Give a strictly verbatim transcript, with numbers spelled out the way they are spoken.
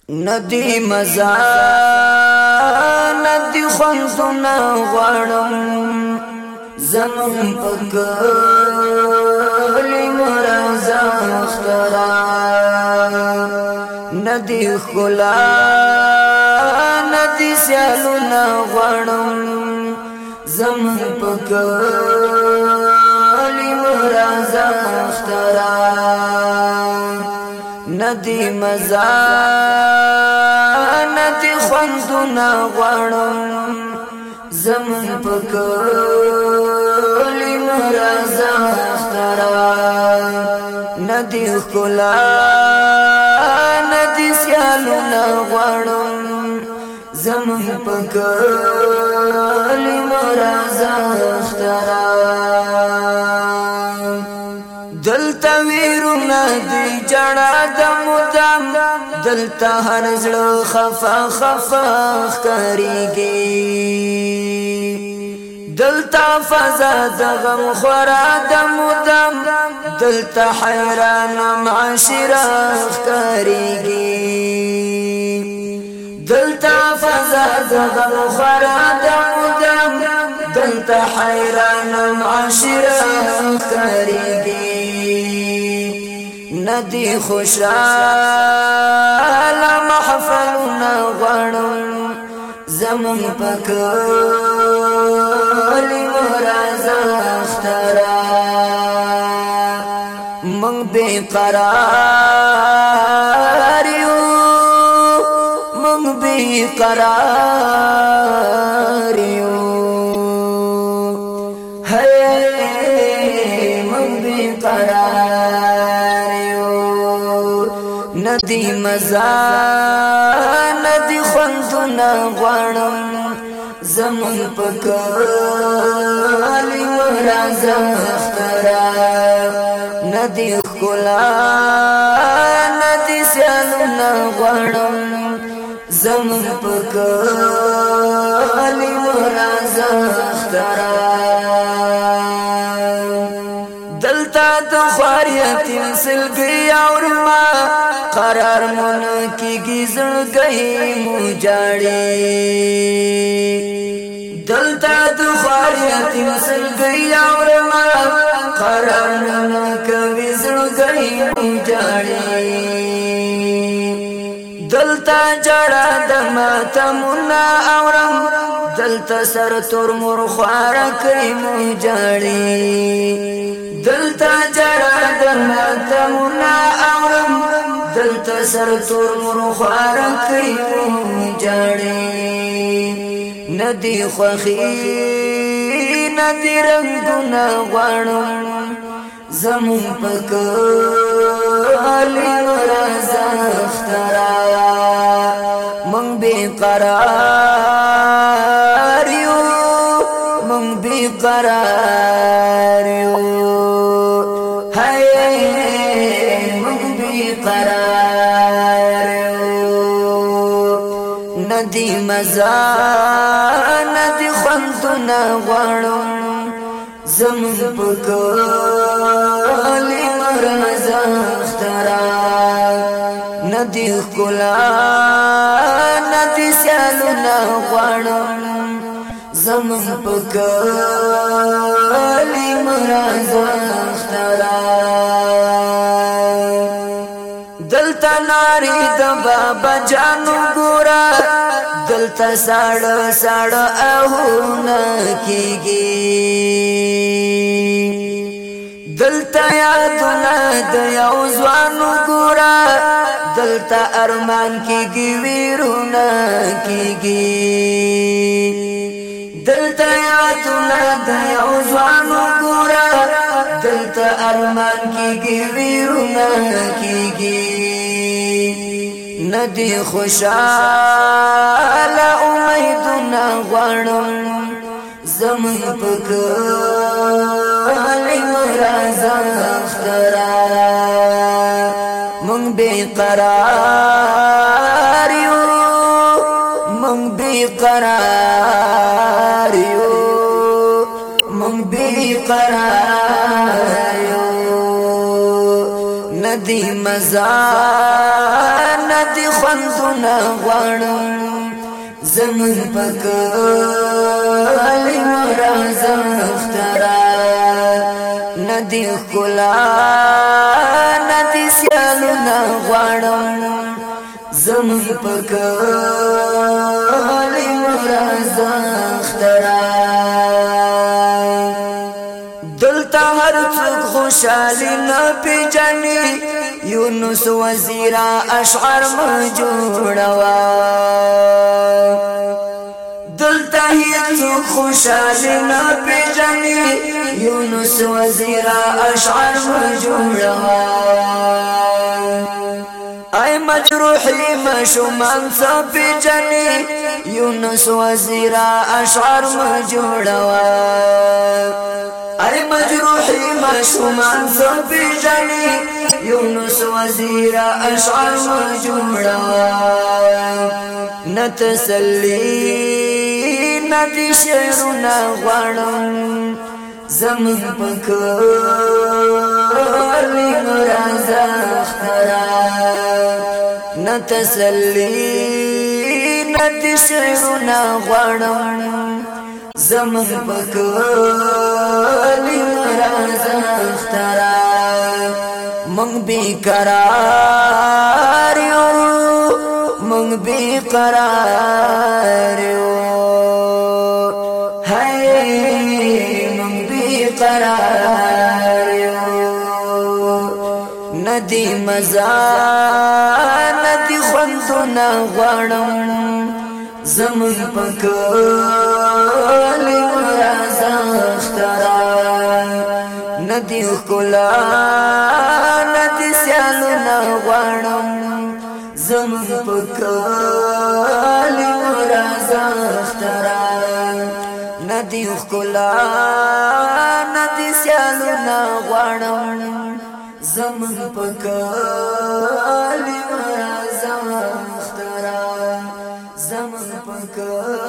ندی مزا ندی خوندنا غړم زمون پکلی مرزا اخترا ندی خلا ندی سیالنا غړم زمون پکلی مرزا اخترا ندی مزا ندی خوندنا غړم زمون پکلی مرزا اخترا ندی خلا ندی سیالنا غړم زمون پکلی مرزا اخترا دلتا ویرونا دی جڑا دمدام دلتا هر زړه خفا خفا کریږي دلتا فضا دغم خورا دمدام دلتا حیران معاشره کریږي دلتا فضا دغم خورا دمدام دلتا حیران معاشره کریږي ندی خوشال محفلنا غړم زمون پکلی مرزا اخترا من بے قرار یو من بے قرار یو ہے من بے قرار ندی مزا ندی خوندنا غړم زمون پکلی مرزا اخترا ندی خلا ندی سیالنا غړم زمون پکلی مرزا اخترا دلتا د خواریت سلګي اورما قرار من کی گزړ گئی مجاړي دلتا د خواریت سلګي اورما قرار من کی گزړ گئی مجاړي دلتا جړا د ماتمنا اورم دلتا سر تور مور خوار کوي مجاړي دلتا جړا د ماتمنا اورم دلتا سر تور مور خوار کوي مجاړي ندی خوخي ندی رنگنا غړم زمون پکلی مرزا اخترا من بے قرار یو من بے قرار یو ہے من بے قرار یو ندی مزا ندی خوندنا غړم زمون پکلی مرزا اخترا ندی خلا ندی سیالنا غړم زمون پکلی مرزا اخترا دلتا ناری د بابا جانو ګورا دلتا ساړه ساړه اهونه کیږي دلتا یادونه د یو ځوانو ګورا دلتا ارمان کیږي ویرونه کیږي دلتا یادونه د یو ځوانو ګورا دلتا ارمان کیږي ویرونه کیږي ندی خوشال امیدنا غړم زمون پکلی مرزا اخترا من بے قرار یو من بے قرار یو من بے قرار یو ندی مزا ندی خوند خوندونه غواړم زمون پکالی مرازم اخترا ندی خلا ندی سیالونا غواړم زمون پکالی مرازم اخترا دلتا هر څوک خوشالي نه پیژني یونس وزیرا اشعار ما جوړوا دلتا هیڅ خوشالي نه پیژني یونس وزیرا اشعار ما جوړوا اي مجروحي مشومان څه پیژني یونس وزیرا اشعار ما جوړوا اي مجروحي مشومان څه پیژني یونس وزیرا اشعار ما جوړوا نتسلی ندی شعرنا غواړم زمون پکالی مرازا اخترا نتسلی ندی شعرنا غواړم زمون پکالی مرازا اخترا منگ بیقرار یو منگ بیقرار یو ہے منگ بیقرار یو ندی مزا ندی خوندونا غواړم زمون پکالی مرازا اخترا ندی خلا ندی سیالونا غواړم زمون پکالی مرازا اخترا ندی خلا ندی سیالونا غواړم زمون پکالی مرازا اخترا زمون پکالی